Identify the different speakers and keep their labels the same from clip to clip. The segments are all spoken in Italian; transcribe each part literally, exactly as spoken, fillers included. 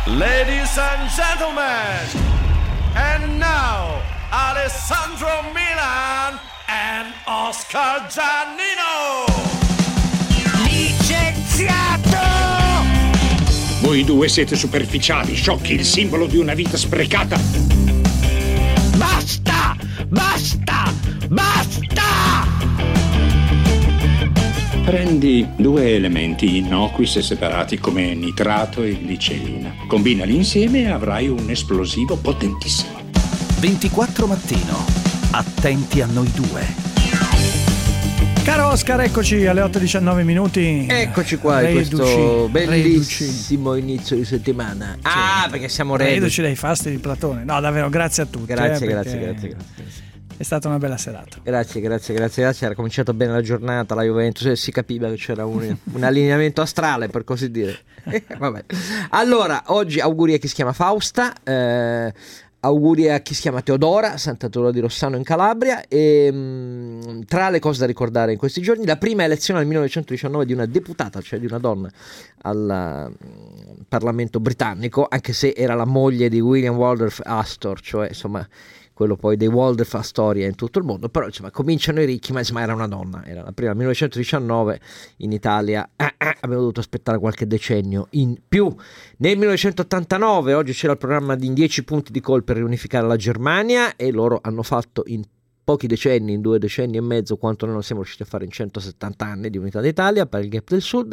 Speaker 1: Ladies and gentlemen, and now Alessandro Milan and Oscar Giannino.
Speaker 2: Licenziato!
Speaker 3: Voi due siete superficiali, sciocchi, il simbolo di una vita sprecata.
Speaker 2: Basta! Basta! Basta!
Speaker 3: Prendi due elementi innocui se separati come nitrato e glicerina. Combinali insieme e avrai un esplosivo potentissimo.
Speaker 4: ventiquattro Mattino. Attenti a noi due.
Speaker 5: Caro Oscar, eccoci alle otto e diciannove minuti.
Speaker 6: Eccoci qua in
Speaker 5: Reduci,
Speaker 6: questo bellissimo
Speaker 5: reduci.
Speaker 6: inizio di settimana. Ah, perché siamo reduci.
Speaker 5: Reduci dai fasti di Platone. No, davvero, grazie a tutti.
Speaker 6: Grazie,
Speaker 5: eh,
Speaker 6: grazie, grazie, grazie.
Speaker 5: È stata una bella serata.
Speaker 6: Grazie, grazie, grazie, grazie. Era cominciato bene la giornata, la Juventus, si capiva che c'era un, un allineamento astrale, per così dire. Vabbè. Allora, oggi auguri a chi si chiama Fausta, eh, auguri a chi si chiama Teodora, Santa Teodora di Rossano in Calabria. E mh, tra le cose da ricordare in questi giorni, la prima elezione nel millenovecentodiciannove di una deputata, cioè di una donna, al uh, Parlamento britannico, anche se era la moglie di William Waldorf Astor, cioè insomma quello poi dei Waldorf Astoria in tutto il mondo, però insomma cominciano i ricchi, ma insomma era una donna, era la prima, millenovecentodiciannove in Italia, ah, ah, abbiamo dovuto aspettare qualche decennio in più. Nel millenovecentottantanove, oggi c'era il programma di dieci punti di call per riunificare la Germania, e loro hanno fatto in pochi decenni, in due decenni e mezzo, quanto noi non siamo riusciti a fare in centosettanta anni di unità d'Italia per il Gap del Sud.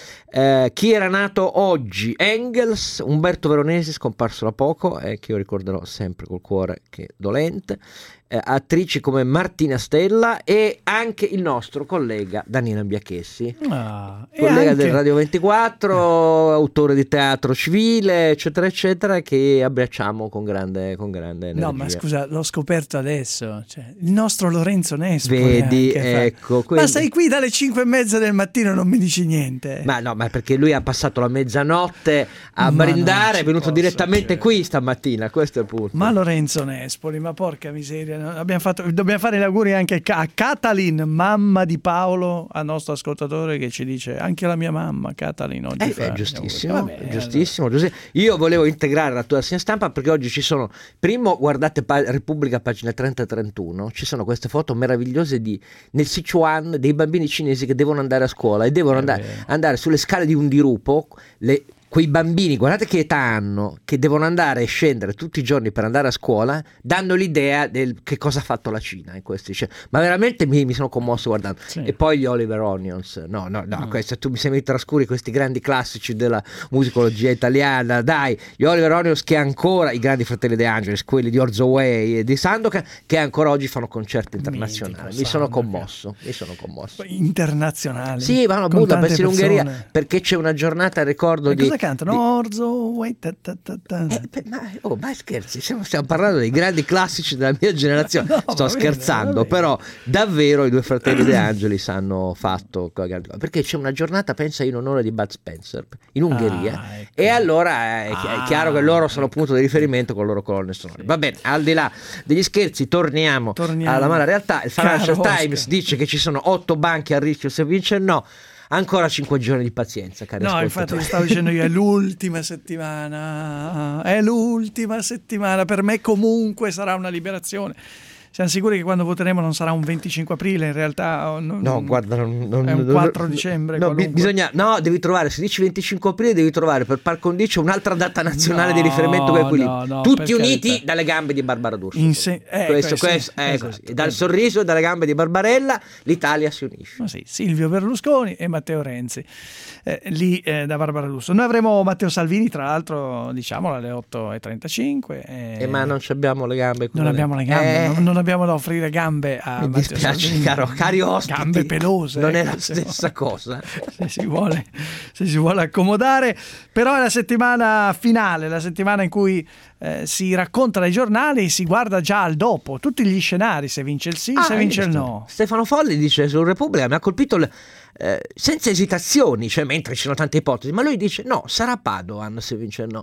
Speaker 6: Eh, chi era nato oggi? Engels, Umberto Veronesi, scomparso da poco, eh, che io ricorderò sempre col cuore che dolente, eh, attrici come Martina Stella e anche il nostro collega Daniele Biachessi,
Speaker 5: Ah,
Speaker 6: collega
Speaker 5: anche...
Speaker 6: del Radio ventiquattro, autore di teatro civile, eccetera eccetera, che abbracciamo con grande, con grande energia.
Speaker 5: No, ma scusa, l'ho scoperto adesso, cioè, il nostro Lorenzo Nespoli.
Speaker 6: Vedi,
Speaker 5: anche
Speaker 6: ecco,
Speaker 5: fa...
Speaker 6: quindi...
Speaker 5: Ma sei qui dalle cinque e mezza del mattino, non mi dici niente.
Speaker 6: Ma no, ma perché lui ha passato la mezzanotte a
Speaker 5: Ma
Speaker 6: brindare, è venuto direttamente
Speaker 5: credere.
Speaker 6: qui stamattina, questo è il punto.
Speaker 5: Ma Lorenzo Nespoli, ma porca miseria, no? Abbiamo fatto, dobbiamo fare gli auguri anche a Catalin, mamma di Paolo, al nostro ascoltatore, che ci dice anche la mia mamma Catalin oggi
Speaker 6: Eh,
Speaker 5: fa
Speaker 6: beh, giustissimo,
Speaker 5: Vabbè,
Speaker 6: giustissimo, giustissimo. Io volevo integrare la tua rassegna stampa perché oggi ci sono, primo guardate pa- Repubblica pagina trenta e trentuno, ci sono queste foto meravigliose di nel Sichuan dei bambini cinesi che devono andare a scuola e devono andare, andare sulle scale di un dirupo, le quei bambini, guardate che età hanno, che devono andare e scendere tutti i giorni per andare a scuola, danno l'idea del che cosa ha fatto la Cina in questi, cioè, ma veramente mi, mi sono commosso guardando.
Speaker 5: Sì.
Speaker 6: E poi gli Oliver Onions, no no no, mm. questo, tu mi sembri trascuri questi grandi classici della musicologia italiana, dai, gli Oliver Onions, che ancora, i grandi Fratelli De Angelis, quelli di Orzo Way e di Sandokan, che ancora oggi fanno concerti internazionali.
Speaker 5: Mitico,
Speaker 6: mi sono
Speaker 5: Sandokan.
Speaker 6: commosso mi sono commosso
Speaker 5: internazionali.
Speaker 6: Sì, vanno a
Speaker 5: con
Speaker 6: Budapest,
Speaker 5: tante
Speaker 6: in Ungheria,
Speaker 5: persone.
Speaker 6: perché c'è una giornata a ricordo
Speaker 5: E
Speaker 6: di
Speaker 5: cosa cantano? Orzo, wait, ta, ta, ta, ta.
Speaker 6: Eh, beh, ma, oh, ma scherzi, stiamo, stiamo parlando dei grandi classici della mia generazione.
Speaker 5: No,
Speaker 6: sto
Speaker 5: va bene,
Speaker 6: scherzando,
Speaker 5: va bene.
Speaker 6: però davvero i due Fratelli De Angelis hanno fatto perché c'è una giornata, pensa, in onore di Bud Spencer in Ungheria,
Speaker 5: Ah, ecco.
Speaker 6: e allora è,
Speaker 5: Ah,
Speaker 6: è chiaro che loro sono
Speaker 5: ecco.
Speaker 6: punto di riferimento con le loro colonne sonore. Va bene, al di là degli scherzi, torniamo,
Speaker 5: Torniamo.
Speaker 6: alla mala realtà. Il Financial
Speaker 5: Caro
Speaker 6: Times
Speaker 5: Oscar.
Speaker 6: dice che ci sono otto banchi a rischio se vince il no. Ancora cinque giorni di pazienza, cari
Speaker 5: No,
Speaker 6: ascoltatori.
Speaker 5: infatti stavo dicendo io, è l'ultima settimana, è l'ultima settimana, per me comunque sarà una liberazione. Siamo sicuri che quando voteremo non sarà un venticinque aprile, in realtà non,
Speaker 6: No, guarda, non, non,
Speaker 5: è un
Speaker 6: non-
Speaker 5: quattro dicembre.
Speaker 6: No, bi-
Speaker 5: qualunque.
Speaker 6: bisogna, no, devi trovare, se dici venticinque aprile devi trovare per par condicio un'altra data nazionale di
Speaker 5: No,
Speaker 6: riferimento che è quelli
Speaker 5: no, no,
Speaker 6: tutti
Speaker 5: per
Speaker 6: uniti
Speaker 5: carità.
Speaker 6: dalle gambe di Barbara D'Urso.
Speaker 5: In se- eh,
Speaker 6: questo,
Speaker 5: questo,
Speaker 6: questo
Speaker 5: sì,
Speaker 6: è
Speaker 5: esatto.
Speaker 6: così. E dal sorriso e dalle gambe di Barbarella l'Italia si unisce.
Speaker 5: Ma sì, Silvio Berlusconi e Matteo Renzi, eh, lì eh, da Barbara D'Urso. Noi avremo Matteo Salvini, tra l'altro, diciamolo, alle otto e trentacinque. Eh,
Speaker 6: Eh, ma non ci abbiamo le gambe.
Speaker 5: non
Speaker 6: come
Speaker 5: abbiamo
Speaker 6: lei.
Speaker 5: le gambe,
Speaker 6: Eh,
Speaker 5: non, non abbiamo da offrire gambe a
Speaker 6: mi
Speaker 5: Matteo
Speaker 6: dispiace,
Speaker 5: Salvini.
Speaker 6: caro, cari ospiti.
Speaker 5: Gambe pelose.
Speaker 6: Non è
Speaker 5: ecco,
Speaker 6: la
Speaker 5: se
Speaker 6: stessa
Speaker 5: vuole.
Speaker 6: cosa.
Speaker 5: Se si vuole, se si vuole accomodare, però è la settimana finale, la settimana in cui eh, si racconta dai giornali e si guarda già al dopo, tutti gli scenari, se vince il sì,
Speaker 6: Ah,
Speaker 5: se vince
Speaker 6: hai
Speaker 5: il
Speaker 6: visto?
Speaker 5: no.
Speaker 6: Stefano Folli dice su Repubblica, mi ha colpito le- eh, senza esitazioni, cioè mentre ci sono tante ipotesi, ma lui dice no, sarà Padoan se vince il no.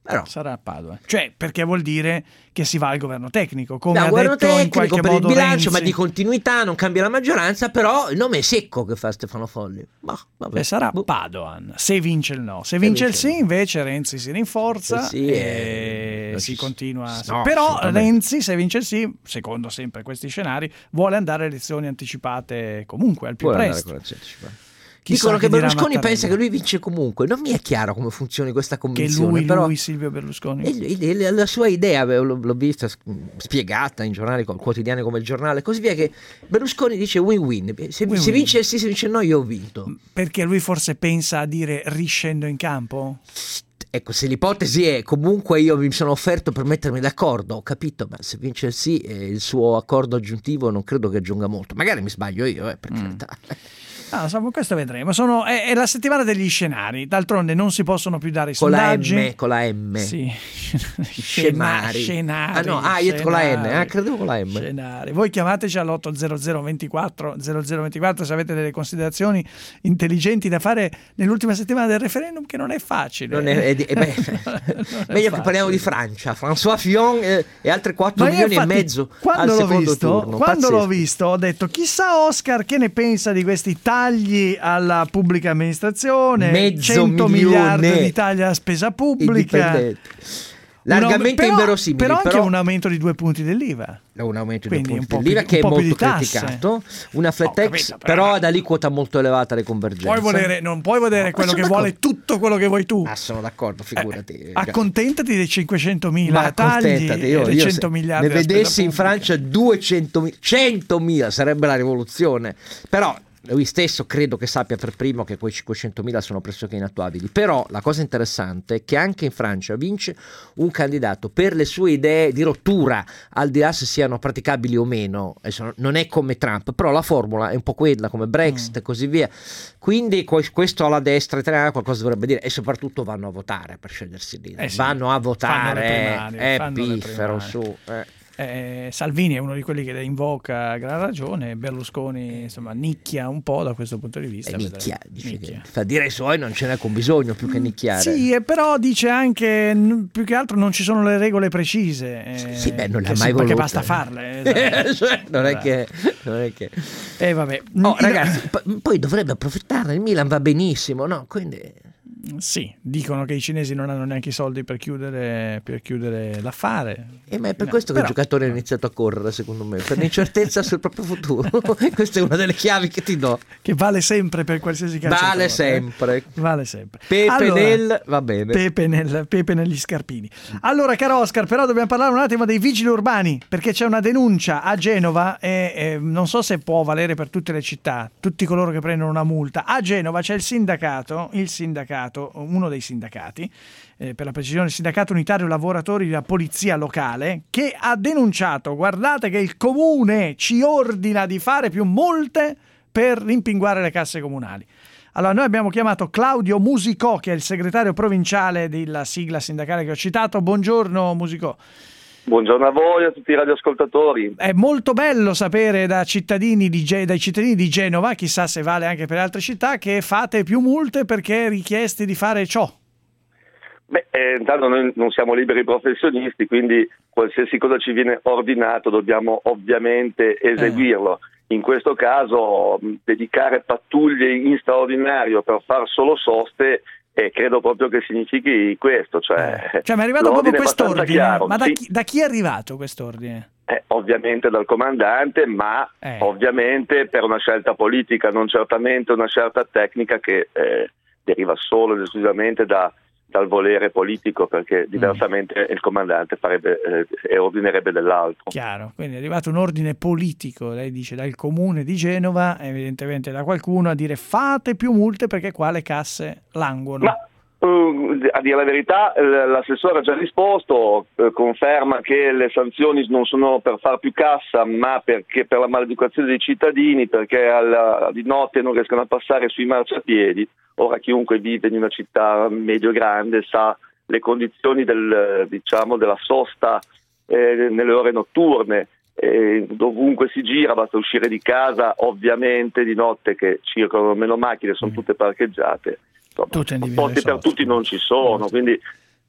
Speaker 6: Però.
Speaker 5: Sarà a Padova. Cioè, perché vuol dire che si va al governo tecnico, come
Speaker 6: No,
Speaker 5: ha
Speaker 6: governo
Speaker 5: detto in
Speaker 6: tecnico
Speaker 5: qualche
Speaker 6: per
Speaker 5: modo
Speaker 6: il bilancio,
Speaker 5: Renzi.
Speaker 6: ma di continuità, non cambia la maggioranza, però il nome è secco che fa Stefano Folli. Ma, vabbè.
Speaker 5: E sarà
Speaker 6: Boh.
Speaker 5: Padoan, se vince il no. Se vince il
Speaker 6: vince il
Speaker 5: sì,
Speaker 6: no.
Speaker 5: invece Renzi si rinforza
Speaker 6: Se sì,
Speaker 5: e
Speaker 6: eh,
Speaker 5: si
Speaker 6: no,
Speaker 5: continua.
Speaker 6: no,
Speaker 5: Però
Speaker 6: assolutamente.
Speaker 5: Renzi, se vince il sì, secondo sempre questi scenari, vuole andare a elezioni anticipate comunque al più
Speaker 6: Può andare
Speaker 5: presto.
Speaker 6: con la centocinquanta.
Speaker 5: Chissà
Speaker 6: Dicono che
Speaker 5: dirà
Speaker 6: Berlusconi
Speaker 5: Mattarella.
Speaker 6: pensa che lui vince comunque. Non mi è chiaro come funzioni questa
Speaker 5: Che
Speaker 6: convinzione.
Speaker 5: lui,
Speaker 6: però
Speaker 5: lui, Silvio Berlusconi.
Speaker 6: e- e- e la sua idea l'ho, l'ho vista s- spiegata in giornali co- quotidiani come il Giornale, così via, che Berlusconi dice win-win. Se,
Speaker 5: Win-win.
Speaker 6: se vince il sì, se vince il no, io ho vinto.
Speaker 5: Perché lui forse pensa a dire riscendo in campo?
Speaker 6: Ecco, se l'ipotesi è comunque io mi sono offerto per mettermi d'accordo, ho capito, ma se vince il sì, eh, il suo accordo aggiuntivo non credo che aggiunga molto. Magari mi sbaglio io, eh, per
Speaker 5: Mm.
Speaker 6: carità.
Speaker 5: Ah, insomma, questo vedremo. Sono, è, è la settimana degli scenari. D'altronde non si possono più dare i
Speaker 6: Con la
Speaker 5: sondaggi.
Speaker 6: M, con la M.
Speaker 5: Sì.
Speaker 6: Scenari.
Speaker 5: Scenari.
Speaker 6: Ah no, ah, io con la N,
Speaker 5: scenari.
Speaker 6: ah, credevo con la M.
Speaker 5: Scenari. Voi chiamateci all'otto zero zero ventiquattro zero zero ventiquattro se avete delle considerazioni intelligenti da fare nell'ultima settimana del referendum, che non è facile.
Speaker 6: Non è, è di- eh beh,
Speaker 5: Non è
Speaker 6: meglio che
Speaker 5: facile.
Speaker 6: parliamo di Francia. François Fillon e, e altre quattro
Speaker 5: Ma io
Speaker 6: milioni
Speaker 5: infatti,
Speaker 6: e mezzo
Speaker 5: quando
Speaker 6: al
Speaker 5: l'ho
Speaker 6: secondo
Speaker 5: visto,
Speaker 6: turno.
Speaker 5: quando l'ho
Speaker 6: Pazzesco.
Speaker 5: visto ho detto chissà Oscar che ne pensa di questi tagli alla pubblica amministrazione,
Speaker 6: Mezzo
Speaker 5: cento
Speaker 6: milione
Speaker 5: miliardi di tagli alla spesa pubblica,
Speaker 6: Indipendenti. Largamente
Speaker 5: Un aum- però-
Speaker 6: inverosimili,
Speaker 5: però anche
Speaker 6: però
Speaker 5: un aumento di due punti dell'I V A.
Speaker 6: un aumento di
Speaker 5: Quindi
Speaker 6: due
Speaker 5: un
Speaker 6: punti
Speaker 5: po'
Speaker 6: dell'I V A
Speaker 5: più-
Speaker 6: che è
Speaker 5: un po' più
Speaker 6: molto
Speaker 5: di tasse.
Speaker 6: criticato, una flat
Speaker 5: Ho
Speaker 6: tax
Speaker 5: capito,
Speaker 6: però
Speaker 5: però-
Speaker 6: ad aliquota molto elevata alle convergenze.
Speaker 5: Puoi volere, non puoi volere
Speaker 6: Ma
Speaker 5: quello
Speaker 6: sono
Speaker 5: che vuole
Speaker 6: d'accordo.
Speaker 5: tutto quello che vuoi tu.
Speaker 6: Ah, sono d'accordo, figurati.
Speaker 5: Eh, accontentati dei cinquecentomila
Speaker 6: Ma
Speaker 5: tagli
Speaker 6: accontentati, io,
Speaker 5: e dei
Speaker 6: io
Speaker 5: cento
Speaker 6: se
Speaker 5: miliardi
Speaker 6: ne
Speaker 5: della spesa
Speaker 6: vedessi in
Speaker 5: pubblica.
Speaker 6: Francia duecentomila, centomila sarebbe la rivoluzione. Però lui stesso credo che sappia per primo che quei cinquecentomila sono pressoché inattuabili. Però la cosa interessante è che anche in Francia vince un candidato per le sue idee di rottura, al di là se siano praticabili o meno. Adesso non è come Trump, però la formula è un po' quella, come Brexit e così via. Quindi que- questo alla destra italiana qualcosa dovrebbe dire, e soprattutto vanno a votare per scegliersi lì.
Speaker 5: Eh sì,
Speaker 6: vanno a
Speaker 5: fanno le
Speaker 6: votare,
Speaker 5: primarie,
Speaker 6: è
Speaker 5: fanno le
Speaker 6: piffero
Speaker 5: primarie.
Speaker 6: su. Eh.
Speaker 5: Eh, Salvini è uno di quelli che le invoca a gran ragione, Berlusconi insomma nicchia un po' da questo punto di vista.
Speaker 6: E nicchia,
Speaker 5: vedremo.
Speaker 6: dice
Speaker 5: Nicchia.
Speaker 6: che fa dire ai suoi non ce n'è con bisogno più che nicchiare.
Speaker 5: Sì, e però dice anche n- più che altro non ci sono le regole precise. eh,
Speaker 6: Sì, beh, non le
Speaker 5: che
Speaker 6: ha
Speaker 5: si-
Speaker 6: mai
Speaker 5: perché
Speaker 6: volute.
Speaker 5: basta farle. esatto.
Speaker 6: Cioè, non è
Speaker 5: Esatto.
Speaker 6: che, non è che...
Speaker 5: E vabbè.
Speaker 6: Oh,
Speaker 5: Il-
Speaker 6: ragazzi, p- poi dovrebbe approfittare. Il Milan va benissimo, no? Quindi
Speaker 5: Sì, dicono che i cinesi non hanno neanche i soldi per chiudere, per chiudere l'affare.
Speaker 6: eh, ma è per
Speaker 5: No,
Speaker 6: questo che
Speaker 5: però-
Speaker 6: il giocatore ha iniziato a correre, secondo me, per l'incertezza sul proprio futuro. Questa è una delle chiavi che ti do.
Speaker 5: Che vale sempre per qualsiasi calciatore.
Speaker 6: Vale
Speaker 5: eh.
Speaker 6: sempre.
Speaker 5: Vale sempre.
Speaker 6: Pepe
Speaker 5: Allora,
Speaker 6: nel va bene.
Speaker 5: Pepe, nel- Pepe negli scarpini. Allora, caro Oscar, però dobbiamo parlare un attimo dei vigili urbani, perché c'è una denuncia a Genova e e non so se può valere per tutte le città, tutti coloro che prendono una multa. A Genova c'è il sindacato, il sindacato, uno dei sindacati, eh, per la precisione il sindacato unitario lavoratori della polizia locale, che ha denunciato, guardate che il comune ci ordina di fare più multe per rimpinguare le casse comunali. Allora, noi abbiamo chiamato Claudio Musicò, che è il segretario provinciale della sigla sindacale che ho citato. Buongiorno Musicò.
Speaker 7: Buongiorno a voi, a tutti i radioascoltatori.
Speaker 5: È molto bello sapere da cittadini di Ge- dai cittadini di Genova, chissà se vale anche per altre città, che fate più multe perché richiesti di fare ciò.
Speaker 7: Beh, eh, intanto noi non siamo liberi professionisti, quindi qualsiasi cosa ci viene ordinato dobbiamo ovviamente eseguirlo. In questo caso mh, dedicare pattuglie in straordinario per far solo soste, eh, credo proprio che significhi questo. Cioè,
Speaker 5: Cioè, mi è arrivato proprio
Speaker 7: l'ordine è abbastanza
Speaker 5: quest'ordine.
Speaker 7: chiaro,
Speaker 5: Ma da
Speaker 7: sì.
Speaker 5: chi, da chi è arrivato quest'ordine?
Speaker 7: Eh, ovviamente dal comandante, ma
Speaker 5: Eh.
Speaker 7: ovviamente per una scelta politica, non certamente una scelta tecnica che eh, deriva solo ed esclusivamente da, dal volere politico, perché diversamente il comandante farebbe eh, e ordinerebbe dell'altro.
Speaker 5: Chiaro, quindi è arrivato un ordine politico, lei dice dal comune di Genova, evidentemente da qualcuno, a dire fate più multe perché qua le casse languono.
Speaker 7: Ma uh, a dire la verità, l- l'assessore ha già risposto, eh, conferma che le sanzioni non sono per far più cassa, ma perché per la maleducazione dei cittadini, perché alla, di notte non riescono a passare sui marciapiedi. Ora chiunque vive in una città medio-grande sa le condizioni del, diciamo, della sosta eh, nelle ore notturne. Eh, dovunque si gira, basta uscire di casa, ovviamente di notte che circolano meno macchine, sono tutte parcheggiate. Insomma,
Speaker 5: Tutte individuali
Speaker 7: posti per
Speaker 5: soste.
Speaker 7: tutti non ci sono, quindi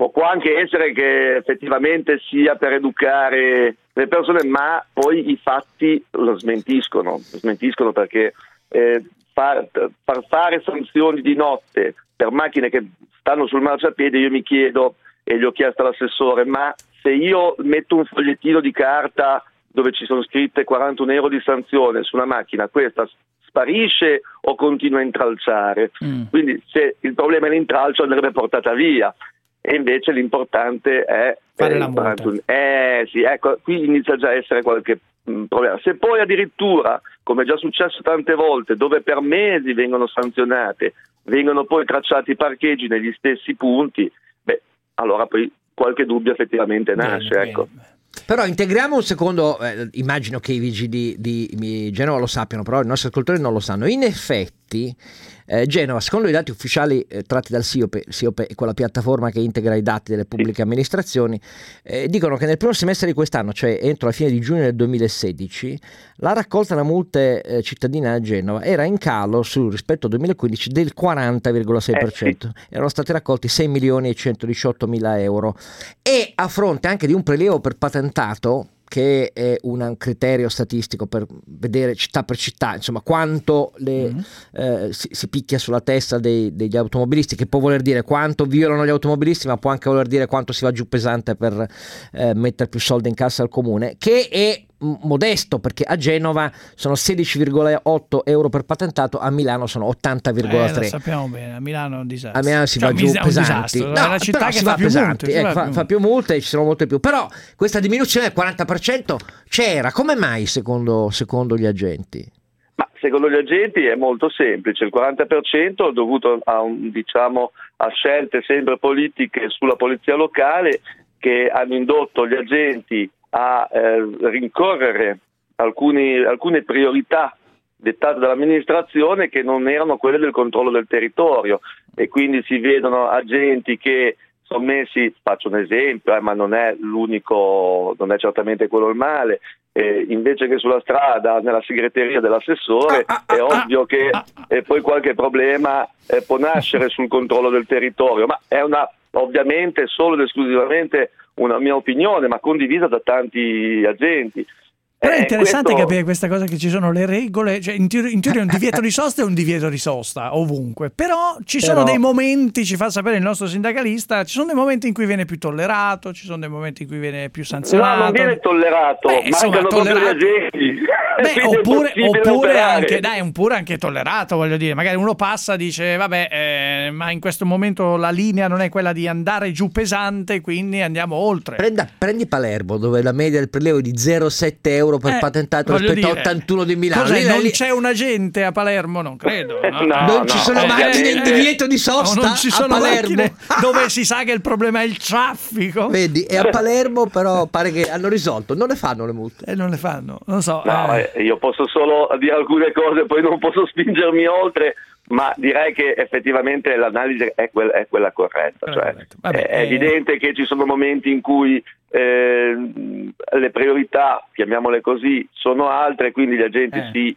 Speaker 7: può, può anche essere che effettivamente sia per educare le persone, ma poi i fatti lo smentiscono, lo smentiscono perché eh, far, far fare sanzioni di notte per macchine che stanno sul marciapiede, io mi chiedo, e gli ho chiesto all'assessore, ma se io metto un fogliettino di carta dove ci sono scritte quarantuno euro di sanzione su una macchina, questa sparisce o continua a intralciare? Mm. Quindi se il problema è l'intralcio andrebbe portata via, e invece l'importante è
Speaker 5: fare
Speaker 7: eh,
Speaker 5: la multa.
Speaker 7: Eh sì, ecco, qui inizia già a essere qualche mh, problema. Se poi addirittura, come è già successo tante volte, dove per mesi vengono sanzionate, vengono poi tracciati i parcheggi negli stessi punti, beh, allora poi qualche dubbio effettivamente nasce,
Speaker 5: bene,
Speaker 7: ecco.
Speaker 5: bene.
Speaker 6: Però integriamo un secondo, eh, immagino che i vigili di, di Genova lo sappiano, però i nostri ascoltatori non lo sanno. In effetti eh, Genova, secondo i dati ufficiali eh, tratti dal SIOPE, SIOPE è quella piattaforma che integra i dati delle pubbliche amministrazioni, eh, dicono che nel primo semestre di quest'anno, cioè entro la fine di giugno del duemilasedici, la raccolta da multe eh, cittadine a Genova era in calo su, rispetto al duemilaquindici del quaranta virgola sei per cento. Eh, sì. Erano stati raccolti sei milioni e centodiciotto mila euro, e a fronte anche di un prelievo per patentato, che è un criterio statistico per vedere città per città, insomma, quanto le, mm-hmm. eh, si, si picchia sulla testa dei, degli automobilisti, che può voler dire quanto violano gli automobilisti, ma può anche voler dire quanto si va giù pesante per eh, mettere più soldi in cassa al comune, che è modesto, perché a Genova sono sedici virgola otto euro per patentato, a Milano sono ottanta virgola tre.
Speaker 5: Eh, lo sappiamo bene, a Milano è un disastro.
Speaker 6: A Milano si
Speaker 5: cioè,
Speaker 6: va giù
Speaker 5: un
Speaker 6: pesanti.
Speaker 5: Disastro,
Speaker 6: No,
Speaker 5: è la città che
Speaker 6: si
Speaker 5: fa
Speaker 6: va
Speaker 5: più
Speaker 6: pesanti,
Speaker 5: multe,
Speaker 6: ecco,
Speaker 5: fa,
Speaker 6: fa, fa più multe e ci sono molte più. Però questa diminuzione del quaranta per cento c'era, come mai secondo, secondo gli agenti?
Speaker 7: Ma secondo gli agenti è molto semplice, il quaranta per cento è dovuto a, un, diciamo, a scelte sempre politiche sulla polizia locale, che hanno indotto gli agenti a eh, rincorrere alcuni, alcune priorità dettate dall'amministrazione che non erano quelle del controllo del territorio, e quindi si vedono agenti che sono messi, faccio un esempio, eh, ma non è l'unico, non è certamente quello il male, eh, invece che sulla strada, nella segreteria dell'assessore,
Speaker 5: ah, ah,
Speaker 7: è
Speaker 5: ah,
Speaker 7: ovvio che
Speaker 5: ah,
Speaker 7: eh, poi qualche problema eh, può nascere sul controllo del territorio, ma è una, ovviamente solo ed esclusivamente una mia opinione, ma condivisa da tanti agenti.
Speaker 5: Però è
Speaker 7: Eh,
Speaker 5: interessante
Speaker 7: questo...
Speaker 5: capire questa cosa, che ci sono le regole, cioè in teoria, in teoria un divieto di sosta è un divieto di sosta ovunque, però ci
Speaker 6: Però...
Speaker 5: sono dei momenti, ci fa sapere il nostro sindacalista, ci sono dei momenti in cui viene più tollerato, ci sono dei momenti in cui viene più sanzionato.
Speaker 7: No, non viene tollerato,
Speaker 5: Beh, insomma,
Speaker 7: mancano proprio
Speaker 5: tollerato.
Speaker 7: gli agenti.
Speaker 5: Beh,
Speaker 7: Quindi è
Speaker 5: oppure,
Speaker 7: possibile
Speaker 5: oppure
Speaker 7: operare.
Speaker 5: anche dai, oppure anche tollerato, voglio dire, magari uno passa, dice vabbè, eh, ma in questo momento la linea non è quella di andare giù pesante, quindi andiamo oltre.
Speaker 6: Prenda, prendi Palermo, dove la media del prelievo è di zero virgola sette euro per
Speaker 5: Eh,
Speaker 6: patentato
Speaker 5: voglio
Speaker 6: rispetto a
Speaker 5: dire,
Speaker 6: ottantuno di Milano.
Speaker 5: Cos'è,
Speaker 6: Lì-
Speaker 5: non
Speaker 6: lì-
Speaker 5: c'è un agente a Palermo? Non credo. No?
Speaker 7: No,
Speaker 6: non ci sono
Speaker 7: no,
Speaker 6: macchine in
Speaker 7: ovviamente.
Speaker 6: divieto di sosta
Speaker 5: No, non ci sono
Speaker 6: a Palermo.
Speaker 5: macchine dove si sa che il problema è il traffico.
Speaker 6: Vedi, e a Palermo però pare che hanno risolto, non le fanno le multe.
Speaker 5: E non le fanno, non so.
Speaker 7: No,
Speaker 5: eh.
Speaker 7: eh, io posso solo dire alcune cose, poi non posso spingermi oltre, ma direi che effettivamente l'analisi è, quel, è quella corretta.
Speaker 5: Quella
Speaker 7: Cioè,
Speaker 5: corretta. Vabbè,
Speaker 7: è
Speaker 5: eh.
Speaker 7: evidente che ci sono momenti in cui eh, le priorità, chiamiamole così, sono altre, quindi gli agenti
Speaker 5: Eh.
Speaker 7: si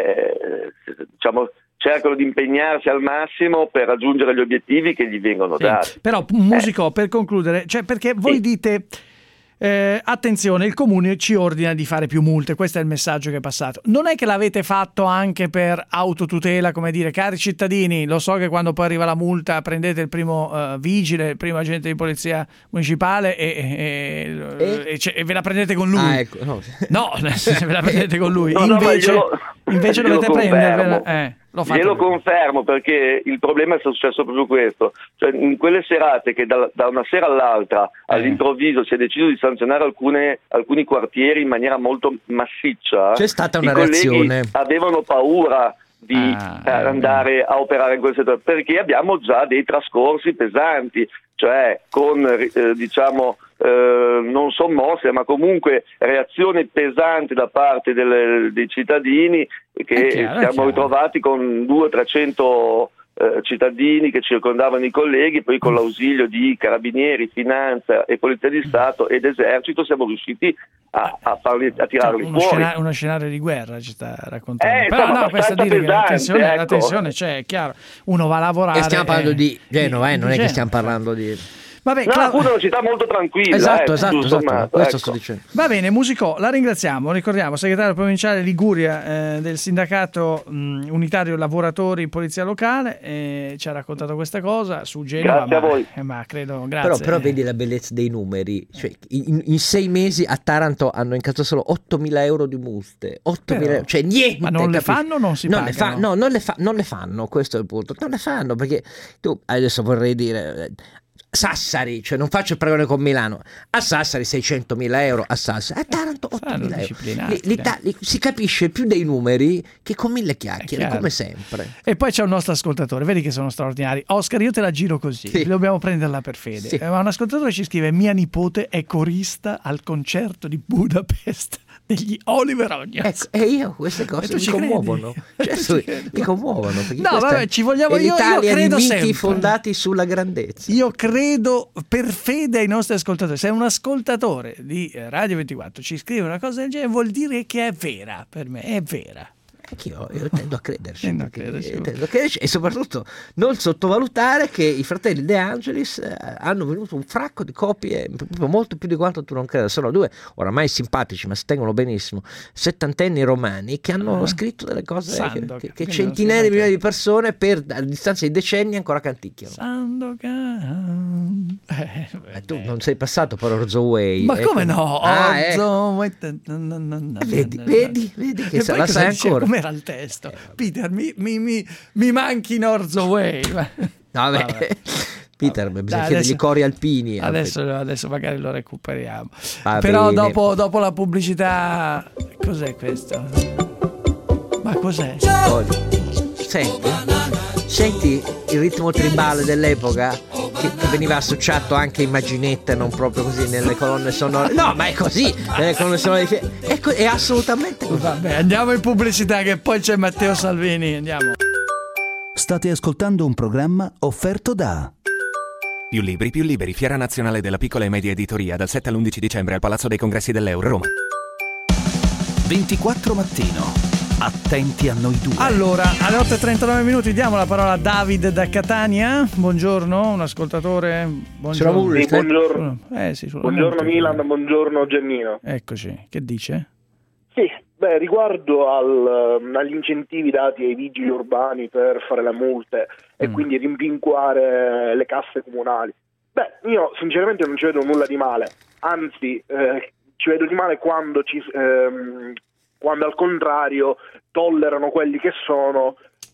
Speaker 7: eh, diciamo cercano di impegnarsi al massimo per raggiungere gli obiettivi che gli vengono
Speaker 5: Sì.
Speaker 7: dati.
Speaker 5: Però musico, per concludere, cioè perché voi
Speaker 7: Sì.
Speaker 5: dite eh, attenzione, il comune ci ordina di fare più multe, questo è il messaggio che è passato. Non è che l'avete fatto anche per autotutela, come dire, cari cittadini, lo so che quando poi arriva la multa prendete il primo uh, vigile, il primo agente di polizia municipale e, e,
Speaker 6: E?
Speaker 5: e, e ve la prendete con lui.
Speaker 6: Ah, ecco, no.
Speaker 5: No, ve la prendete con lui.
Speaker 7: No, no, ma
Speaker 5: invece
Speaker 7: glielo-
Speaker 5: invece
Speaker 7: glielo
Speaker 5: dovete
Speaker 7: confermo.
Speaker 5: prendervela. Eh, lo fate
Speaker 7: Glielo
Speaker 5: voi.
Speaker 7: confermo, perché il problema è successo proprio questo, cioè in quelle serate che da, da una sera all'altra all'improvviso si è deciso di sanzionare alcune, alcuni quartieri in maniera molto massiccia,
Speaker 6: C'è stata una
Speaker 7: i colleghi
Speaker 6: reazione.
Speaker 7: avevano paura di
Speaker 5: Ah,
Speaker 7: eh, andare a operare in quel settore, perché abbiamo già dei trascorsi pesanti, cioè con eh, diciamo eh, non sommose, ma comunque reazioni pesanti da parte delle, dei cittadini, che
Speaker 5: È chiaro, è
Speaker 7: siamo
Speaker 5: chiaro.
Speaker 7: ritrovati con duecento trecento eh, cittadini che circondavano i colleghi, poi con l'ausilio di carabinieri, finanza e polizia di Stato ed esercito siamo riusciti a, a, farli, a tirarli
Speaker 5: Cioè, uno,
Speaker 7: fuori.
Speaker 5: scena- uno scenario di guerra ci sta raccontando.
Speaker 7: Eh,
Speaker 5: Però
Speaker 7: insomma,
Speaker 5: no, questo
Speaker 7: abbastanza
Speaker 5: dire che la
Speaker 7: pesante,
Speaker 5: tensione, la
Speaker 7: ecco.
Speaker 5: tensione c'è, è chiaro. Uno va a lavorare.
Speaker 6: E stiamo parlando
Speaker 5: eh,
Speaker 6: di Genova, eh, non è che
Speaker 5: Genova.
Speaker 6: stiamo parlando di...
Speaker 5: Vabbè,
Speaker 7: no,
Speaker 5: Cla-
Speaker 7: appunto è una città molto tranquilla.
Speaker 6: Esatto,
Speaker 7: eh,
Speaker 6: esatto,
Speaker 7: tutto
Speaker 6: esatto.
Speaker 7: sommato,
Speaker 6: Questo
Speaker 7: ecco.
Speaker 6: sto dicendo.
Speaker 5: Va bene, Musicò, la ringraziamo, ricordiamo, segretario provinciale Liguria eh, del sindacato mh, unitario lavoratori polizia locale, eh, ci ha raccontato questa cosa su Genova.
Speaker 7: Grazie a
Speaker 5: ma,
Speaker 7: voi.
Speaker 5: eh, ma credo, grazie.
Speaker 6: Però, però vedi la bellezza dei numeri, cioè, in, in sei mesi a Taranto hanno incassato solo ottomila euro di multe, ottomila
Speaker 5: Però-
Speaker 6: euro, cioè niente.
Speaker 5: Ma non le
Speaker 6: capisci?
Speaker 5: fanno o non si
Speaker 6: non le
Speaker 5: pagano?
Speaker 6: fa- no, non le, fa- non le fanno, questo è il punto, non le fanno perché tu adesso vorrei dire... eh, Sassari, cioè non faccio il paragone con Milano, a Sassari seicentomila euro, a Sassari, a Taranto ottomila euro.
Speaker 5: disciplinati,
Speaker 6: Li- l'Ita- li- si capisce più dei numeri che con mille chiacchiere,
Speaker 5: chiaro.
Speaker 6: come sempre.
Speaker 5: E poi c'è un nostro ascoltatore, vedi che sono straordinari. Oscar, io te la giro così,
Speaker 6: Sì.
Speaker 5: dobbiamo prenderla per fede.
Speaker 6: Sì.
Speaker 5: Eh, Ma un ascoltatore ci scrive: mia nipote è corista al concerto di Budapest degli Oliver Onions.
Speaker 6: Ecco, e io queste
Speaker 5: E
Speaker 6: cose
Speaker 5: tu
Speaker 6: mi
Speaker 5: ci credi?
Speaker 6: commuovono,
Speaker 5: E
Speaker 6: cioè,
Speaker 5: tu
Speaker 6: su-
Speaker 5: ci credi?
Speaker 6: mi commuovono perché
Speaker 5: No,
Speaker 6: questa
Speaker 5: vabbè, ci vogliamo-
Speaker 6: è
Speaker 5: io- io
Speaker 6: l'Italia
Speaker 5: credo
Speaker 6: di miti
Speaker 5: sempre.
Speaker 6: fondati sulla grandezza.
Speaker 5: Io credo per fede ai nostri ascoltatori. Se un ascoltatore di eh, Radio ventiquattro ci scrive una cosa del genere, vuol dire che è vera per me, è vera.
Speaker 6: Anch'io io tendo a crederci,
Speaker 5: Tendo a
Speaker 6: perché-
Speaker 5: crederci.
Speaker 6: tendo a crederci, e soprattutto non sottovalutare che i fratelli De Angelis eh, hanno venuto un fracco di copie, proprio molto più di quanto tu non creda. Sono due oramai simpatici, ma si tengono benissimo, settantenni romani che hanno
Speaker 5: Ah.
Speaker 6: scritto delle cose che,
Speaker 5: Sandokan,
Speaker 6: che- che
Speaker 5: quindi
Speaker 6: centinaia
Speaker 5: non
Speaker 6: di
Speaker 5: si
Speaker 6: milioni di persone per a distanza di decenni ancora canticchiano.
Speaker 5: Sandokan. Eh,
Speaker 6: Eh, tu non sei passato per Orzo Way.
Speaker 5: Ma
Speaker 6: eh,
Speaker 5: come
Speaker 6: quindi-
Speaker 5: no?
Speaker 6: Ah, ecco.
Speaker 5: Orzo, Way- na- na- na- na-
Speaker 6: Vedi,
Speaker 5: na-
Speaker 6: vedi, vedi che
Speaker 5: E
Speaker 6: se
Speaker 5: poi
Speaker 6: la
Speaker 5: cosa
Speaker 6: sai
Speaker 5: diceva?
Speaker 6: ancora.
Speaker 5: Com'era il testo? Peter, mi, mi, mi, mi manchi in Orzo Way.
Speaker 6: No, vabbè.
Speaker 5: Vabbè.
Speaker 6: Peter,
Speaker 5: Vabbè.
Speaker 6: bisogna
Speaker 5: Dai,
Speaker 6: chiedergli
Speaker 5: adesso-
Speaker 6: cori alpini.
Speaker 5: Adesso, adesso magari lo recuperiamo.
Speaker 6: Va
Speaker 5: Però
Speaker 6: bene.
Speaker 5: dopo, dopo la pubblicità, cos'è questo? Ma cos'è?
Speaker 6: Oh, Senti, senti il ritmo tribale dell'epoca che, che veniva associato anche a immaginette, non proprio così nelle colonne sonore. No, ma è così, nelle colonne sonore di fi- è, co- è assolutamente così.
Speaker 5: Vabbè, andiamo in pubblicità che poi c'è Matteo Salvini. Andiamo.
Speaker 4: State ascoltando un programma offerto da
Speaker 8: Più libri, più liberi. Fiera nazionale della piccola e media editoria dal sette all'undici dicembre al Palazzo dei Congressi dell'Euro, Roma.
Speaker 4: ventiquattro Mattino. Attenti a noi due.
Speaker 5: Allora, alle otto e trentanove minuti diamo la parola a David da Catania. Buongiorno, un ascoltatore. Buongiorno.
Speaker 6: Sulla Mulli.
Speaker 9: Sì, buongiorno.
Speaker 5: Eh, sì, sulla
Speaker 9: Buongiorno
Speaker 5: multa.
Speaker 9: Milan, buongiorno Giannino.
Speaker 5: Eccoci, che dice?
Speaker 9: Sì, beh, riguardo al, ehm, agli incentivi dati ai vigili urbani per fare le multe e
Speaker 5: Mm.
Speaker 9: quindi rimpinguare le casse comunali, beh, io sinceramente non ci vedo nulla di male, anzi eh, ci vedo di male quando, ci, ehm, quando al contrario tollerano quelli che sono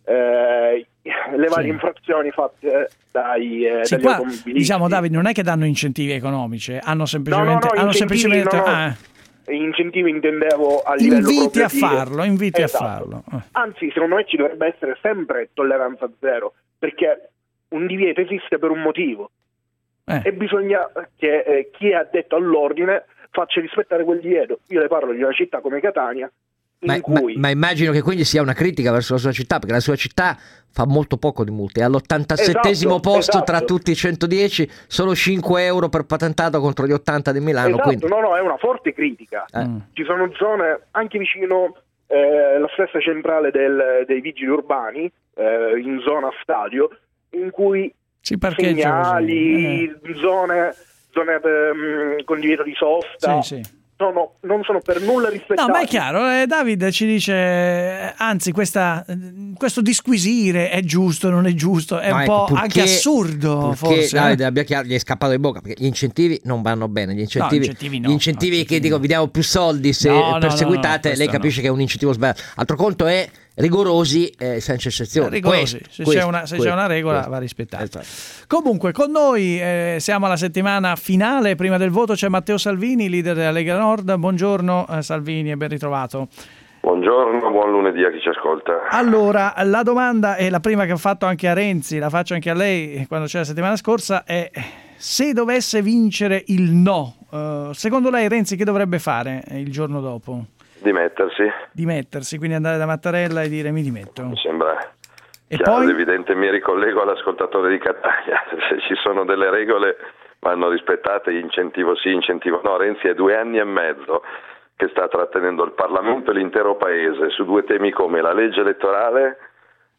Speaker 9: eh, le varie
Speaker 5: Sì.
Speaker 9: infrazioni fatte dai, eh,
Speaker 5: Sì,
Speaker 9: dagli
Speaker 5: qua,
Speaker 9: automobilisti.
Speaker 5: diciamo, David, non è che danno incentivi economici, eh, hanno semplicemente...
Speaker 9: no,
Speaker 5: hanno
Speaker 9: incentivi
Speaker 5: semplicemente
Speaker 9: no, no.
Speaker 5: ah,
Speaker 9: incentivi intendevo a livello
Speaker 5: inviti
Speaker 9: proprio
Speaker 5: a
Speaker 9: di-
Speaker 5: farlo, inviti
Speaker 9: Esatto.
Speaker 5: a farlo. Eh.
Speaker 9: Anzi, secondo me ci dovrebbe essere sempre tolleranza zero, perché un divieto esiste per un motivo
Speaker 5: Eh.
Speaker 9: e bisogna che eh, chi è addetto all'ordine faccia rispettare quel divieto. Io le parlo di una città come Catania in
Speaker 6: Ma, ma-
Speaker 9: cui
Speaker 6: ma immagino che quindi sia una critica verso la sua città, perché la sua città fa molto poco di multe, è all'ottantasettesimo
Speaker 9: Esatto,
Speaker 6: posto
Speaker 9: esatto.
Speaker 6: tra tutti i centodieci, solo cinque euro per patentato contro gli ottanta di Milano.
Speaker 9: esatto,
Speaker 6: Quindi,
Speaker 9: no, no, è una forte critica.
Speaker 6: Eh.
Speaker 5: Mm.
Speaker 9: Ci sono zone anche vicino eh, la stessa centrale del- dei vigili urbani, eh, in zona stadio, in cui
Speaker 5: Si parcheggia
Speaker 9: segnali,
Speaker 5: così,
Speaker 9: zone, zone ehm, con divieto di sosta,
Speaker 5: Sì, sì.
Speaker 9: sono- non sono per nulla rispettati.
Speaker 5: No, ma è chiaro, eh, David ci dice, eh, anzi, questa, eh, questo disquisire è giusto, non è giusto, è
Speaker 6: No,
Speaker 5: un
Speaker 6: ecco,
Speaker 5: po'
Speaker 6: purché-
Speaker 5: anche assurdo,
Speaker 6: purché,
Speaker 5: forse.
Speaker 6: Davide,
Speaker 5: eh.
Speaker 6: abbia chiaro, gli è scappato di bocca, perché gli incentivi non vanno bene, gli incentivi,
Speaker 5: incentivi no,
Speaker 6: gli incentivi
Speaker 5: no,
Speaker 6: che
Speaker 5: incentivi
Speaker 6: dico
Speaker 5: no.
Speaker 6: vi diamo più soldi se
Speaker 5: No, no,
Speaker 6: perseguitate,
Speaker 5: no, no,
Speaker 6: lei
Speaker 5: questo
Speaker 6: capisce
Speaker 5: no.
Speaker 6: che è un incentivo sbagliato. Altro conto è rigorosi eh, senza eccezioni.
Speaker 5: Rigorosi.
Speaker 6: Questo,
Speaker 5: se
Speaker 6: questo,
Speaker 5: c'è una, se
Speaker 6: questo,
Speaker 5: c'è una regola
Speaker 6: questo.
Speaker 5: va rispettata.
Speaker 6: Esatto.
Speaker 5: Comunque con noi eh, siamo alla settimana finale, prima del voto c'è Matteo Salvini, leader della Lega Nord. Buongiorno eh, Salvini e ben ritrovato.
Speaker 7: Buongiorno, buon lunedì a chi ci ascolta.
Speaker 5: Allora, la domanda è la prima che ho fatto anche a Renzi, la faccio anche a lei quando c'è la settimana scorsa, è se dovesse vincere il no, eh, secondo lei Renzi che dovrebbe fare il giorno dopo?
Speaker 7: Dimettersi,
Speaker 5: Dimettersi, quindi andare da Mattarella e dire mi dimetto.
Speaker 7: mi sembra
Speaker 5: E
Speaker 7: chiaro
Speaker 5: poi?
Speaker 7: ed evidente. Mi ricollego all'ascoltatore di Catania, se ci sono delle regole vanno rispettate, incentivo sì, incentivo no. Renzi è due anni e mezzo che sta trattenendo il Parlamento e l'intero Paese su due temi come la legge elettorale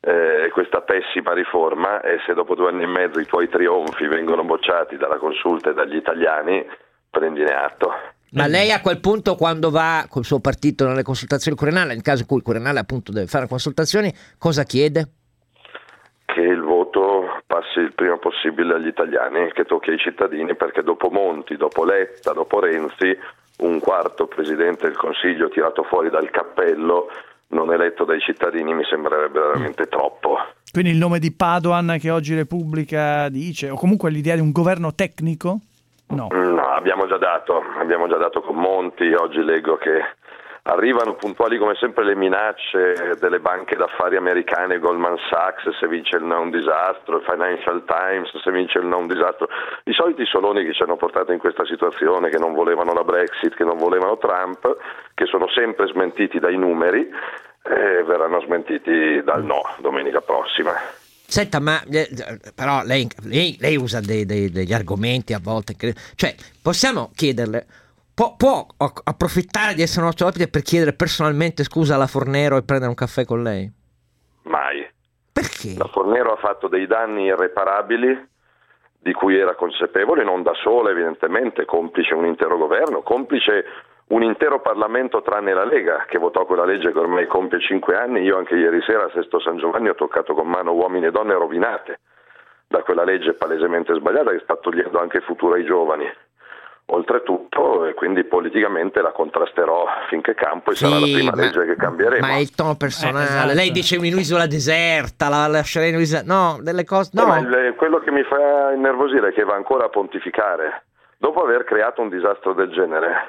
Speaker 10: eh, questa pessima riforma, e se dopo due anni e mezzo i tuoi trionfi vengono bocciati dalla consulta e dagli italiani, prendine atto.
Speaker 6: Ma lei a quel punto, quando va col suo partito nelle consultazioni Quirinale, nel caso in cui il Quirinale appunto deve fare consultazioni, cosa chiede?
Speaker 10: Che il voto passi il prima possibile agli italiani, che tocchi ai cittadini, perché dopo Monti, dopo Letta, dopo Renzi, un quarto Presidente del Consiglio tirato fuori dal cappello, non eletto dai cittadini, mi sembrerebbe veramente troppo.
Speaker 5: Quindi il nome di Padoan che oggi Repubblica dice, o comunque l'idea di un governo tecnico? No.
Speaker 10: No, abbiamo già dato, abbiamo già dato con Monti. Oggi leggo che arrivano puntuali come sempre le minacce delle banche d'affari americane, Goldman Sachs se vince il no è un disastro, il Financial Times se vince il no è un disastro, i soliti soloni che ci hanno portato in questa situazione, che non volevano la Brexit, che non volevano Trump, che sono sempre smentiti dai numeri, e verranno smentiti dal no domenica prossima.
Speaker 6: Senta, ma eh, però lei, lei, lei usa dei, dei, degli argomenti a volte, che, cioè possiamo chiederle, può, può approfittare di essere nostro ospite per chiedere personalmente scusa alla Fornero e prendere un caffè con lei?
Speaker 10: Mai.
Speaker 6: Perché?
Speaker 10: La Fornero ha fatto dei danni irreparabili di cui era consapevole, non da sola evidentemente, complice un intero governo, complice un intero Parlamento tranne la Lega, che votò quella legge che ormai compie cinque anni. Io anche ieri sera a Sesto San Giovanni ho toccato con mano uomini e donne rovinate da quella legge palesemente sbagliata che sta togliendo anche futuro ai giovani. Oltretutto, e quindi politicamente la contrasterò finché campo, e
Speaker 6: sì,
Speaker 10: sarà la prima
Speaker 6: ma,
Speaker 10: legge che cambieremo.
Speaker 6: Ma è il tono personale.
Speaker 5: Eh, esatto.
Speaker 6: Lei dice un'isola deserta, la lascerei in un'isola. No, delle cose. No.
Speaker 10: Eh, ma il, quello che mi fa innervosire è che va ancora a pontificare. Dopo aver creato un disastro del genere,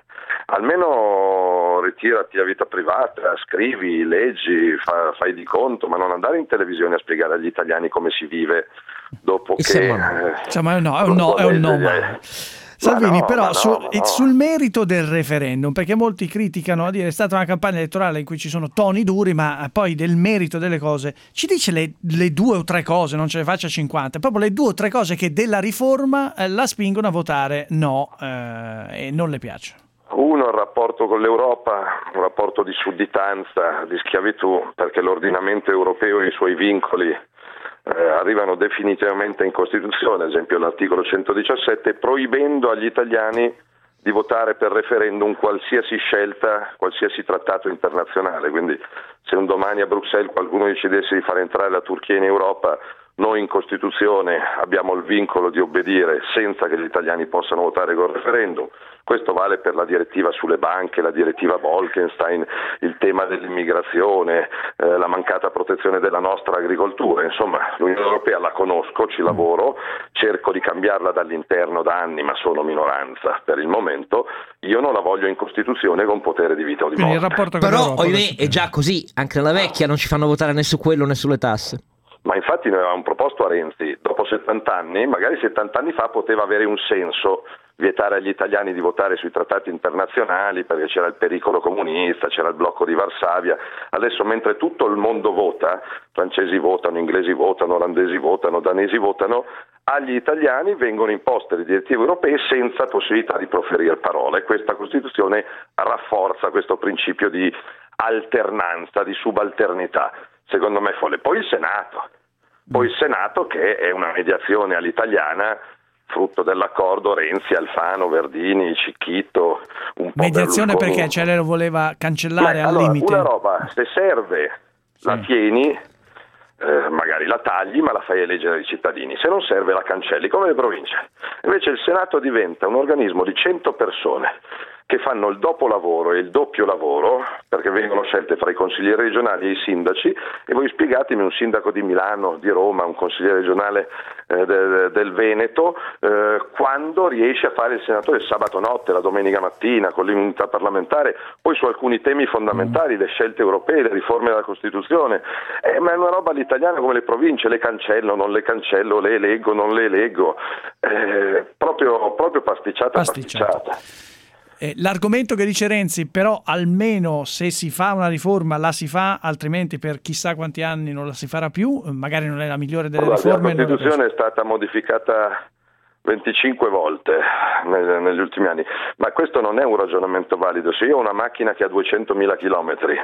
Speaker 10: almeno ritirati a vita privata, scrivi, leggi, fa, fai di conto, ma non andare in televisione a spiegare agli italiani come si vive dopo che...
Speaker 5: Eh, cioè, ma no, è un no, è un no. Ma... Salvini,
Speaker 10: no,
Speaker 5: però
Speaker 10: no,
Speaker 5: su,
Speaker 10: no.
Speaker 5: sul merito del referendum, perché molti criticano a dire è stata una campagna elettorale in cui ci sono toni duri, ma poi del merito delle cose ci dice le, le due o tre cose, non ce ne faccia cinquanta, proprio le due o tre cose che della riforma eh, la spingono a votare no eh, e non le piacciono.
Speaker 10: Uno, il rapporto con l'Europa, un rapporto di sudditanza, di schiavitù, perché l'ordinamento europeo e i suoi vincoli Eh, arrivano definitivamente in Costituzione, ad esempio l'articolo centodiciassette, proibendo agli italiani di votare per referendum qualsiasi scelta, qualsiasi trattato internazionale. Quindi se un domani a Bruxelles qualcuno decidesse di far entrare la Turchia in Europa, noi in Costituzione abbiamo il vincolo di obbedire senza che gli italiani possano votare col referendum. Questo vale per la direttiva sulle banche, la direttiva Bolkestein, il tema dell'immigrazione, eh, la mancata protezione della nostra agricoltura. Insomma, l'Unione Europea la conosco, ci lavoro, cerco di cambiarla dall'interno da anni, ma sono minoranza per il momento. Io non la voglio in Costituzione con potere di vita o di morte.
Speaker 5: Il rapporto con
Speaker 6: Però ohimè è già così, anche nella vecchia non ci fanno votare né su quello né sulle tasse.
Speaker 10: Ma infatti noi avevamo proposto a Renzi, dopo settanta anni, magari settanta anni fa poteva avere un senso vietare agli italiani di votare sui trattati internazionali perché c'era il pericolo comunista, c'era il blocco di Varsavia. Adesso, mentre tutto il mondo vota, francesi votano, inglesi votano, olandesi votano, danesi votano, agli italiani vengono imposte le direttive europee senza possibilità di proferire parole. Questa Costituzione rafforza questo principio di alternanza, di subalternità. Secondo me folle. Poi il Senato, poi il Senato che è una mediazione all'italiana, frutto dell'accordo Renzi, Alfano, Verdini, Cicchitto, un po'
Speaker 5: mediazione
Speaker 10: Berlusconi.
Speaker 5: Perché ce lei lo voleva cancellare
Speaker 10: Ma,
Speaker 5: al
Speaker 10: allora,
Speaker 5: limite.
Speaker 10: Una roba, se serve
Speaker 5: sì.
Speaker 10: la tieni, eh, magari la tagli, ma la fai eleggere ai cittadini. Se non serve la cancelli, come le province. Invece il Senato diventa un organismo di cento persone che fanno il dopolavoro e il doppio lavoro, perché vengono scelte fra i consiglieri regionali e i sindaci. E voi spiegatemi un sindaco di Milano, di Roma, un consigliere regionale eh, de, del Veneto, eh, quando riesce a fare il senatore il sabato notte, la domenica mattina, con l'immunità parlamentare, poi su alcuni temi fondamentali, le scelte europee, le riforme della Costituzione. Eh, ma è una roba all'italiana come le province, le cancello, non le cancello, le eleggo, non le eleggo. Eh, proprio, proprio pasticciata,
Speaker 5: pasticciata.
Speaker 10: pasticciata.
Speaker 5: Eh, l'argomento che dice Renzi, però almeno se si fa una riforma la si fa, altrimenti per chissà quanti anni non la si farà più, magari non è la migliore delle allora, riforme.
Speaker 10: La Costituzione è stata modificata venticinque volte neg- negli ultimi anni, ma questo non è un ragionamento valido. Se io ho una macchina che ha duecentomila chilometri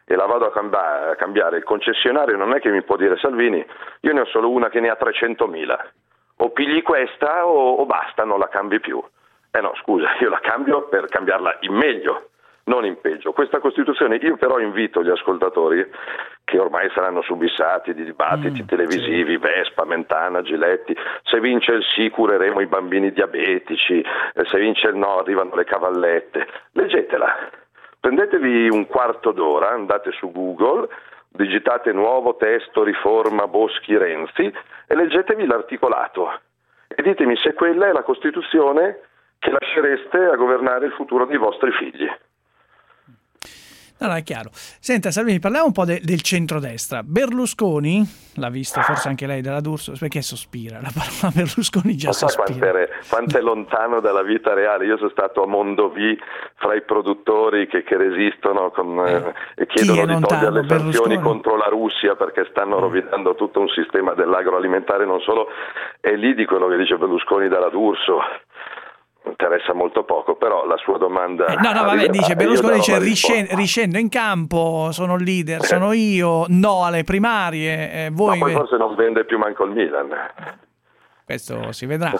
Speaker 10: e la vado a, camba- a cambiare, il concessionario non è che mi può dire: Salvini, io ne ho solo una che ne ha trecentomila, o pigli questa o, o basta, non la cambi più. Eh no, scusa, io la cambio per cambiarla in meglio, non in peggio. Questa Costituzione, io però invito gli ascoltatori, che ormai saranno subissati di dibattiti mm, televisivi, sì. Vespa, Mentana, Giletti, se vince il sì cureremo i bambini diabetici, se vince il no arrivano le cavallette, leggetela, prendetevi un quarto d'ora, andate su Google, digitate nuovo testo riforma Boschi-Renzi e leggetevi l'articolato e ditemi se quella è la Costituzione che lascereste a governare il futuro dei vostri figli.
Speaker 5: No, no, è chiaro. Senta Salvini, parliamo un po' de- del centrodestra. Berlusconi, l'ha visto forse anche lei dalla D'Urso, perché sospira? La parola Berlusconi già
Speaker 10: so
Speaker 5: sospira.
Speaker 10: Quanto è, quanto è lontano dalla vita reale. Io sono stato a Mondovì fra i produttori che, che resistono con, eh, e chiedono di togliere le sanzioni Berlusconi contro la Russia perché stanno rovinando tutto un sistema dell'agroalimentare, non solo. È lì di quello che dice Berlusconi dalla D'Urso. Interessa molto poco, però la sua domanda
Speaker 5: eh, no no vabbè arriverà, dice Berlusconi dice riscendo, riscendo in campo, sono il leader, sono io, no alle primarie, eh, voi
Speaker 10: ma poi forse non vende più manco il Milan,
Speaker 5: questo si vedrà.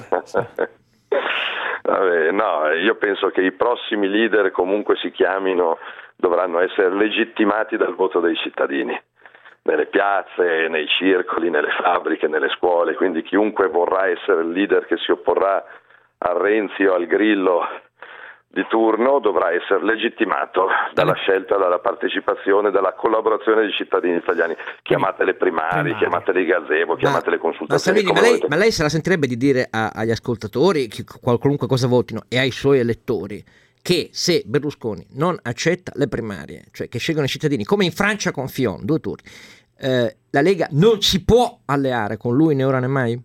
Speaker 10: Vabbè, no, io penso che i prossimi leader, comunque si chiamino, dovranno essere legittimati dal voto dei cittadini, nelle piazze, nei circoli, nelle fabbriche, nelle scuole, quindi chiunque vorrà essere il leader che si opporrà a Renzi o al Grillo di turno dovrà essere legittimato dalla scelta, dalla partecipazione, dalla collaborazione dei cittadini italiani. Chiamatele primarie, chiamatele i gazebo, chiamatele consultazioni.
Speaker 6: Ma, Salvini, ma, lei, ma lei se la sentirebbe di dire a, agli ascoltatori, che qualunque cosa votino, e ai suoi elettori, che se Berlusconi non accetta le primarie, cioè che scelgono i cittadini, come in Francia con Fillon, due turni, eh, la Lega non si può alleare con lui né ora né mai?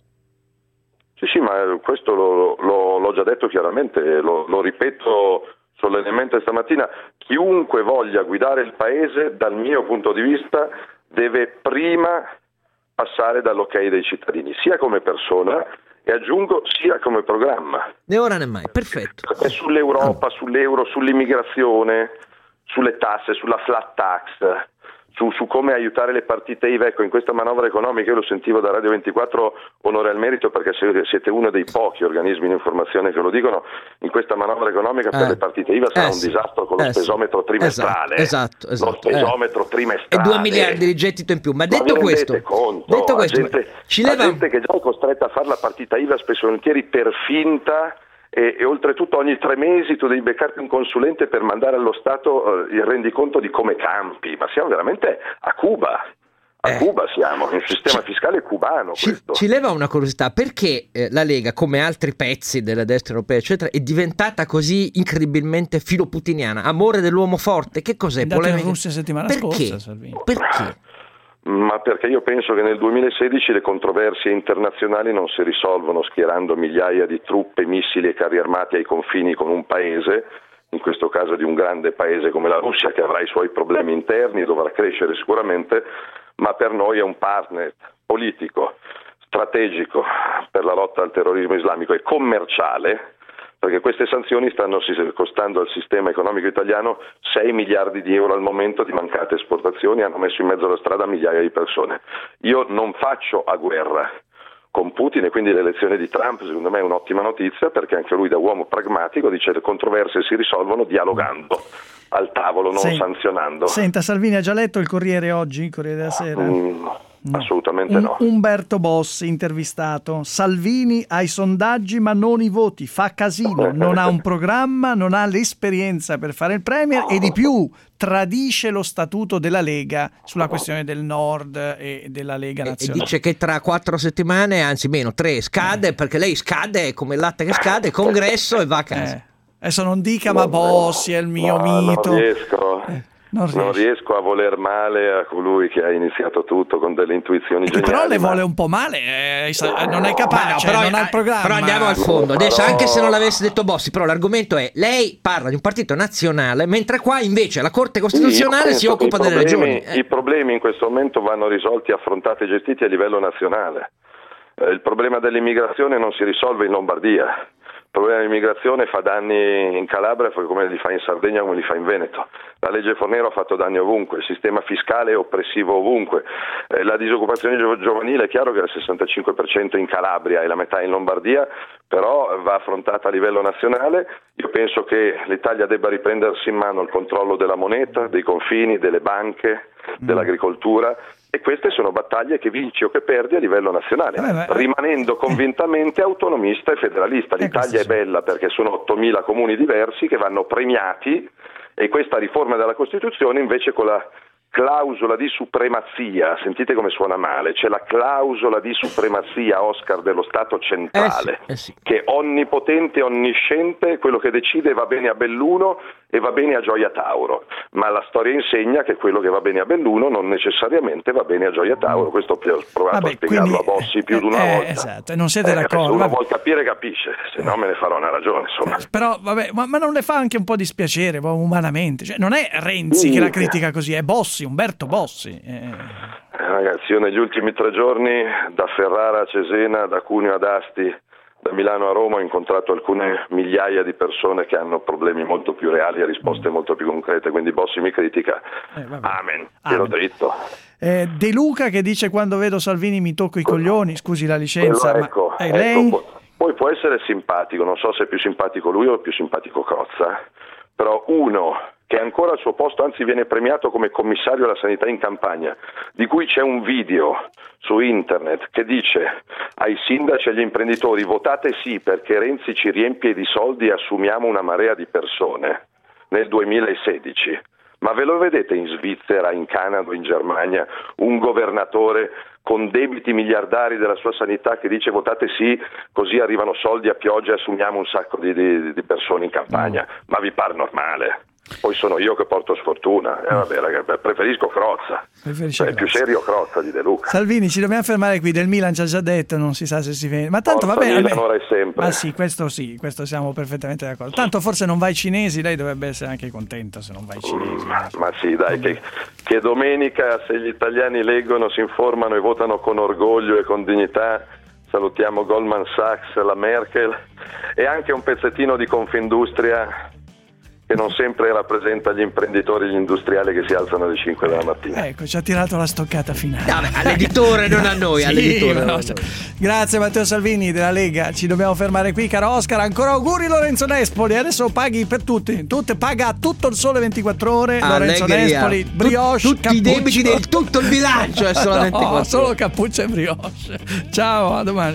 Speaker 10: Sì, sì, ma questo lo, lo, l'ho già detto chiaramente, lo, lo ripeto solennemente stamattina: chiunque voglia guidare il paese, dal mio punto di vista, deve prima passare dall'ok dei cittadini, sia come persona e aggiungo sia come programma.
Speaker 6: Né ora né mai, perfetto.
Speaker 10: E sull'Europa, sull'euro, sull'immigrazione, sulle tasse, sulla flat tax, Su, su come aiutare le partite I V A. Ecco, in questa manovra economica, io lo sentivo da Radio ventiquattro, onore al merito perché siete uno dei pochi organismi di informazione che lo dicono, in questa manovra economica per eh, le partite I V A sarà eh, un disastro con lo eh, spesometro trimestrale,
Speaker 6: esatto, esatto,
Speaker 10: lo spesometro
Speaker 6: eh.
Speaker 10: trimestrale
Speaker 6: e due miliardi di gettito in più. Ma, ma detto questo,
Speaker 10: conto,
Speaker 6: detto questo
Speaker 10: gente,
Speaker 6: ci leva...
Speaker 10: gente che già è costretta a fare la partita I V A spesso e volentieri per finta. E, e oltretutto ogni tre mesi tu devi beccarti un consulente per mandare allo Stato eh, il rendiconto di come campi, ma siamo veramente a Cuba, a eh, Cuba siamo, in un sistema ci, fiscale cubano
Speaker 6: ci,
Speaker 10: questo.
Speaker 6: Ci leva una curiosità, perché eh, la Lega, come altri pezzi della destra europea eccetera, è diventata così incredibilmente filoputiniana, amore dell'uomo forte? Che cos'è?
Speaker 5: Polemica in Russia settimana
Speaker 6: perché?
Speaker 5: scorsa, Salvini.
Speaker 6: Perché?
Speaker 10: Ma perché io penso che nel duemilasedici le controversie internazionali non si risolvono schierando migliaia di truppe, missili e carri armati ai confini con un paese, in questo caso di un grande paese come la Russia, che avrà i suoi problemi interni, dovrà crescere sicuramente, ma per noi è un partner politico, strategico per la lotta al terrorismo islamico e commerciale, perché queste sanzioni stanno costando al sistema economico italiano sei miliardi di euro al momento di mancate esportazioni, hanno messo in mezzo alla strada migliaia di persone. Io non faccio a guerra con Putin e quindi l'elezione di Trump secondo me è un'ottima notizia, perché anche lui da uomo pragmatico dice che le controversie si risolvono dialogando al tavolo, non
Speaker 5: Senta,
Speaker 10: sanzionando.
Speaker 5: Senta, Salvini ha già letto il Corriere oggi, il Corriere della Sera?
Speaker 10: Mm, no. No. Assolutamente no.
Speaker 5: Umberto Bossi intervistato: Salvini ha i sondaggi ma non i voti, fa casino, non ha un programma, non ha l'esperienza per fare il premier e di più tradisce lo statuto della Lega sulla questione del Nord e della Lega nazionale.
Speaker 6: E dice che tra quattro settimane, anzi meno, tre, scade, eh. perché lei scade come il latte che scade, congresso e va a casa.
Speaker 5: Eh. Adesso non dica ma Bossi è il mio
Speaker 10: no,
Speaker 5: mito.
Speaker 10: Non riesco. Eh. Non, non riesco a voler male a colui che ha iniziato tutto con delle intuizioni geniali.
Speaker 5: Però le
Speaker 10: ma...
Speaker 5: vuole un po' male, eh, non è capace, no, però, non ha il programma.
Speaker 6: Però andiamo al fondo. Adesso, però... anche se non l'avesse detto Bossi, però l'argomento è: lei parla di un partito nazionale, mentre qua invece la Corte Costituzionale
Speaker 10: sì,
Speaker 6: si occupa delle
Speaker 10: problemi,
Speaker 6: regioni. Eh.
Speaker 10: I problemi in questo momento vanno risolti, affrontati e gestiti a livello nazionale. Eh, il problema dell'immigrazione non si risolve in Lombardia. problema dell'immigrazione fa danni in Calabria come li fa in Sardegna, come li fa in Veneto. La legge Fornero ha fatto danni ovunque, il sistema fiscale è oppressivo ovunque, eh, la disoccupazione gio- giovanile è chiaro che è al sessantacinque per cento in Calabria e la metà in Lombardia, però va affrontata a livello nazionale. Io penso che l'Italia debba riprendersi in mano il controllo della moneta, dei confini, delle banche, dell'agricoltura, e queste sono battaglie che vinci o che perdi a livello nazionale,
Speaker 5: Vabbè, ma...
Speaker 10: rimanendo convintamente autonomista e federalista. L'Italia è bella perché sono ottomila comuni diversi che vanno premiati, e questa riforma della Costituzione invece con la clausola di supremazia, sentite come suona male, c'è la clausola di supremazia, Oscar, dello Stato centrale,
Speaker 6: eh sì, eh sì.
Speaker 10: che è onnipotente e onnisciente, quello che decide va bene a Belluno e va bene a Gioia Tauro, ma la storia insegna che quello che va bene a Belluno non necessariamente va bene a Gioia Tauro. Questo ho provato
Speaker 5: Vabbè,
Speaker 10: a spiegarlo
Speaker 5: quindi,
Speaker 10: a Bossi più di una
Speaker 5: eh,
Speaker 10: volta.
Speaker 5: Esatto, e non siete
Speaker 10: Eh,
Speaker 5: d'accordo.
Speaker 10: se uno
Speaker 5: vabbè.
Speaker 10: vuol capire capisce, se no me ne farò una ragione, insomma.
Speaker 5: Però vabbè, ma, ma non le fa anche un po' dispiacere umanamente? Cioè, non è Renzi che la critica così, è Bossi, Umberto Bossi. Eh.
Speaker 10: Eh, ragazzi, io negli ultimi tre giorni da Ferrara a Cesena, da Cuneo ad Asti, da Milano a Roma ho incontrato alcune migliaia di persone che hanno problemi molto più reali e risposte molto più concrete, quindi Bossi mi critica.
Speaker 5: Eh,
Speaker 10: Amen, tiro dritto.
Speaker 5: Eh, De Luca che dice: quando vedo Salvini mi tocco i coglioni, scusi la licenza,
Speaker 10: Quello,
Speaker 5: ma
Speaker 10: ecco,
Speaker 5: è
Speaker 10: ecco,
Speaker 5: lei?
Speaker 10: pu- poi può essere simpatico, non so se è più simpatico lui o è più simpatico Crozza, però uno che ancora al suo posto, anzi viene premiato come commissario alla sanità in campagna, di cui c'è un video su internet che dice ai sindaci e agli imprenditori: votate sì perché Renzi ci riempie di soldi e assumiamo una marea di persone, nel duemilasedici. Ma ve lo vedete in Svizzera, in Canada, in Germania, un governatore con debiti miliardari della sua sanità che dice votate sì, così arrivano soldi a pioggia e assumiamo un sacco di, di, di persone in campagna? Ma vi par normale? Poi sono io che porto sfortuna, eh, vabbè, ragazzi, preferisco Crozza,
Speaker 5: Preferisce
Speaker 10: è più
Speaker 5: Crozza.
Speaker 10: serio Crozza di De Luca.
Speaker 5: Salvini, ci dobbiamo fermare qui, del Milan ci ha già detto, non si sa se si vede, ma tanto
Speaker 10: Forza
Speaker 5: va bene.
Speaker 10: Milan, ora e sempre.
Speaker 5: Ma sì, questo sì, questo siamo perfettamente d'accordo. Tanto forse non va ai cinesi, lei dovrebbe essere anche contenta se non va ai cinesi.
Speaker 10: Ma, ma sì, dai, che, che domenica, se gli italiani leggono, si informano e votano con orgoglio e con dignità, salutiamo Goldman Sachs, la Merkel e anche un pezzettino di Confindustria che non sempre rappresenta gli imprenditori e gli industriali che si alzano alle cinque della mattina.
Speaker 5: Ecco, ci ha tirato la stoccata finale.
Speaker 6: Vabbè, all'editore, non a noi,
Speaker 5: Sì,
Speaker 6: all'editore.
Speaker 5: no,
Speaker 6: non a
Speaker 5: cioè,
Speaker 6: noi.
Speaker 5: grazie Matteo Salvini della Lega, ci dobbiamo fermare qui, caro Oscar. Ancora auguri Lorenzo Nespoli, adesso paghi per tutti, tutte, paga tutto il Sole ventiquattro ore. Lorenzo
Speaker 6: Allegria.
Speaker 5: Nespoli, brioche,
Speaker 6: Tut- tutti
Speaker 5: cappuccio.
Speaker 6: i debiti del tutto il bilancio è solo
Speaker 5: No,
Speaker 6: ventiquattro
Speaker 5: solo cappuccio e brioche. Ciao, a domani.